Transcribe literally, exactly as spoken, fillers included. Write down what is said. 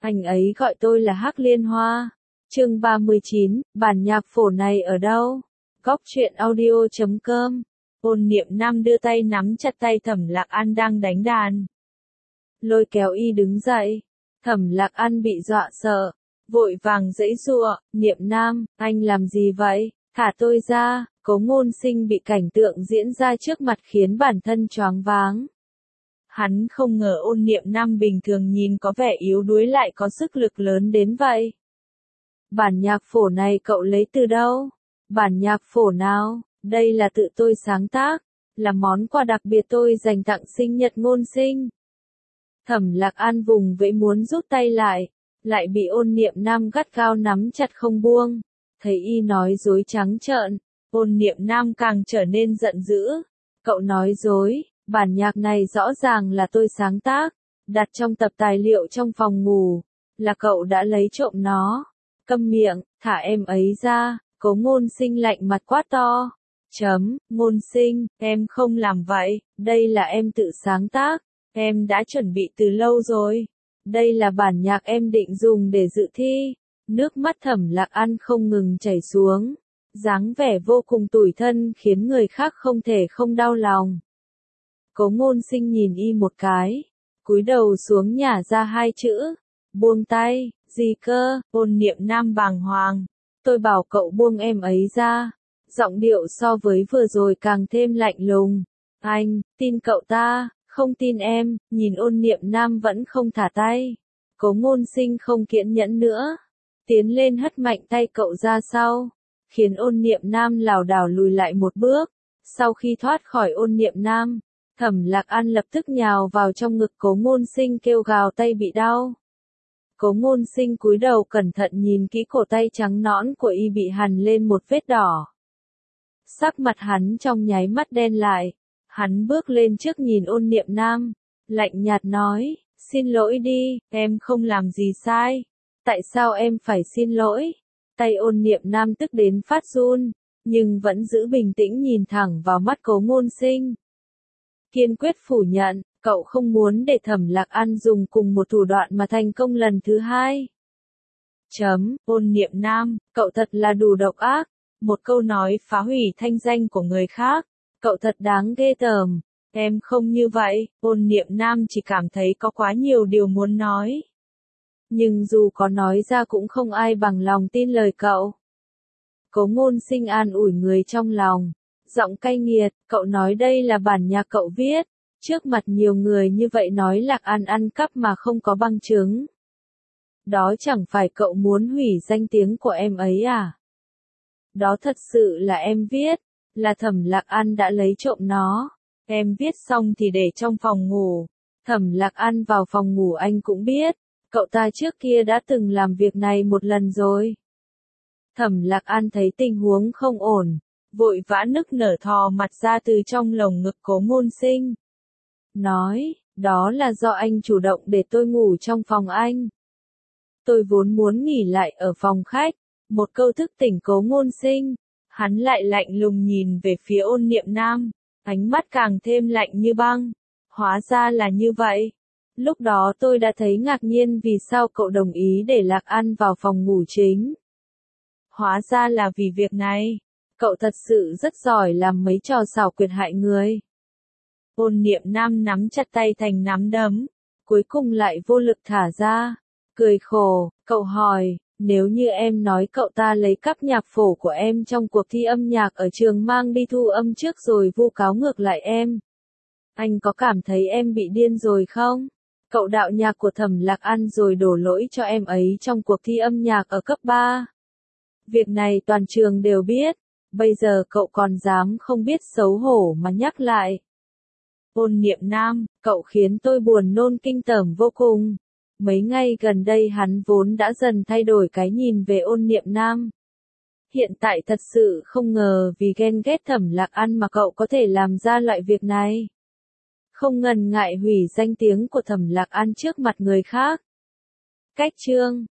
Anh ấy gọi tôi là Hắc Liên Hoa. Chương ba mươi chín, bản nhạc phổ này ở đâu? Góc truyện audio chấm com. Ôn Niệm Nam đưa tay nắm chặt tay Thẩm Lạc An đang đánh đàn. Lôi kéo y đứng dậy. Thẩm Lạc An bị dọa sợ. Vội vàng giãy giụa, Niệm Nam, anh làm gì vậy? Thả tôi ra. Cố Ngôn Sinh bị cảnh tượng diễn ra trước mặt khiến bản thân choáng váng. Hắn không ngờ Ôn Niệm Nam bình thường nhìn có vẻ yếu đuối lại có sức lực lớn đến vậy. Bản nhạc phổ này cậu lấy từ đâu? Bản nhạc phổ nào? Đây là tự tôi sáng tác, là món quà đặc biệt tôi dành tặng sinh nhật Ngôn Sinh. Thẩm Lạc An vùng vẫy muốn rút tay lại, lại bị Ôn Niệm Nam gắt gao nắm chặt không buông. Thấy y nói dối trắng trợn, Ôn Niệm Nam càng trở nên giận dữ. Cậu nói dối, bản nhạc này rõ ràng là tôi sáng tác, đặt trong tập tài liệu trong phòng ngủ, là cậu đã lấy trộm nó. Câm miệng, thả em ấy ra. Cố Ngôn Sinh lạnh mặt quát to. Chấm, Ngôn Sinh, em không làm vậy, đây là em tự sáng tác, em đã chuẩn bị từ lâu rồi. Đây là bản nhạc em định dùng để dự thi. Nước mắt Thẩm Lạc An không ngừng chảy xuống, dáng vẻ vô cùng tủi thân khiến người khác không thể không đau lòng. Cố Ngôn Sinh nhìn y một cái, cúi đầu xuống nhả ra hai chữ, buông tay. Gì cơ? Ôn Niệm Nam bàng hoàng. Tôi bảo cậu buông em ấy ra. Giọng điệu so với vừa rồi càng thêm lạnh lùng. Anh, tin cậu ta, không tin em. Nhìn Ôn Niệm Nam vẫn không thả tay. Cố Ngôn Sinh không kiên nhẫn nữa. Tiến lên hất mạnh tay cậu ra sau, khiến Ôn Niệm Nam lảo đảo lùi lại một bước. Sau khi thoát khỏi Ôn Niệm Nam, Thẩm Lạc An lập tức nhào vào trong ngực Cố Ngôn Sinh kêu gào tay bị đau. Cố Ngôn Sinh cúi đầu cẩn thận nhìn kỹ cổ tay trắng nõn của y bị hằn lên một vết đỏ. Sắc mặt hắn trong nháy mắt đen lại. Hắn bước lên trước nhìn Ôn Niệm Nam, lạnh nhạt nói, xin lỗi đi, em không làm gì sai. Tại sao em phải xin lỗi? Tay Ôn Niệm Nam tức đến phát run, nhưng vẫn giữ bình tĩnh nhìn thẳng vào mắt Cố Ngôn Sinh. Kiên quyết phủ nhận, cậu không muốn để Thẩm Lạc An dùng cùng một thủ đoạn mà thành công lần thứ hai. Chấm, Ôn Niệm Nam, cậu thật là đủ độc ác. Một câu nói phá hủy thanh danh của người khác. Cậu thật đáng ghê tởm. Em không như vậy. Ôn Niệm Nam chỉ cảm thấy có quá nhiều điều muốn nói. Nhưng dù có nói ra cũng không ai bằng lòng tin lời cậu. Cố Ngôn Sinh an ủi người trong lòng. Giọng cay nghiệt, cậu nói đây là bản nhạc cậu viết. Trước mặt nhiều người như vậy nói Lạc An ăn cắp mà không có bằng chứng. Đó chẳng phải cậu muốn hủy danh tiếng của em ấy à? Đó thật sự là em viết, là Thẩm Lạc An đã lấy trộm nó. Em viết xong thì để trong phòng ngủ. Thẩm Lạc An vào phòng ngủ anh cũng biết, cậu ta trước kia đã từng làm việc này một lần rồi. Thẩm Lạc An thấy tình huống không ổn, vội vã nức nở thò mặt ra từ trong lồng ngực Cố Ngôn Sinh. Nói, đó là do anh chủ động để tôi ngủ trong phòng anh. Tôi vốn muốn nghỉ lại ở phòng khách. Một câu thức tỉnh Cố Ngôn Sinh. Hắn lại lạnh lùng nhìn về phía Ôn Niệm Nam, ánh mắt càng thêm lạnh như băng. Hóa ra là như vậy. Lúc đó tôi đã thấy ngạc nhiên vì sao cậu đồng ý để Lạc An vào phòng ngủ chính. Hóa ra là vì việc này. Cậu thật sự rất giỏi làm mấy trò xảo quyệt hại người. Ôn Niệm Nam nắm chặt tay thành nắm đấm, cuối cùng lại vô lực thả ra. Cười khổ, cậu hỏi, nếu như em nói cậu ta lấy cắp nhạc phổ của em trong cuộc thi âm nhạc ở trường mang đi thu âm trước rồi vu cáo ngược lại em, anh có cảm thấy em bị điên rồi không? Cậu đạo nhạc của Thẩm Lạc An rồi đổ lỗi cho em ấy trong cuộc thi âm nhạc ở cấp ba. Việc này toàn trường đều biết, bây giờ cậu còn dám không biết xấu hổ mà nhắc lại. Ôn Niệm Nam, cậu khiến tôi buồn nôn kinh tởm vô cùng. Mấy ngày gần đây hắn vốn đã dần thay đổi cái nhìn về Ôn Niệm Nam. Hiện tại thật sự không ngờ vì ghen ghét Thẩm Lạc An mà cậu có thể làm ra loại việc này. Không ngần ngại hủy danh tiếng của Thẩm Lạc An trước mặt người khác. Cách chương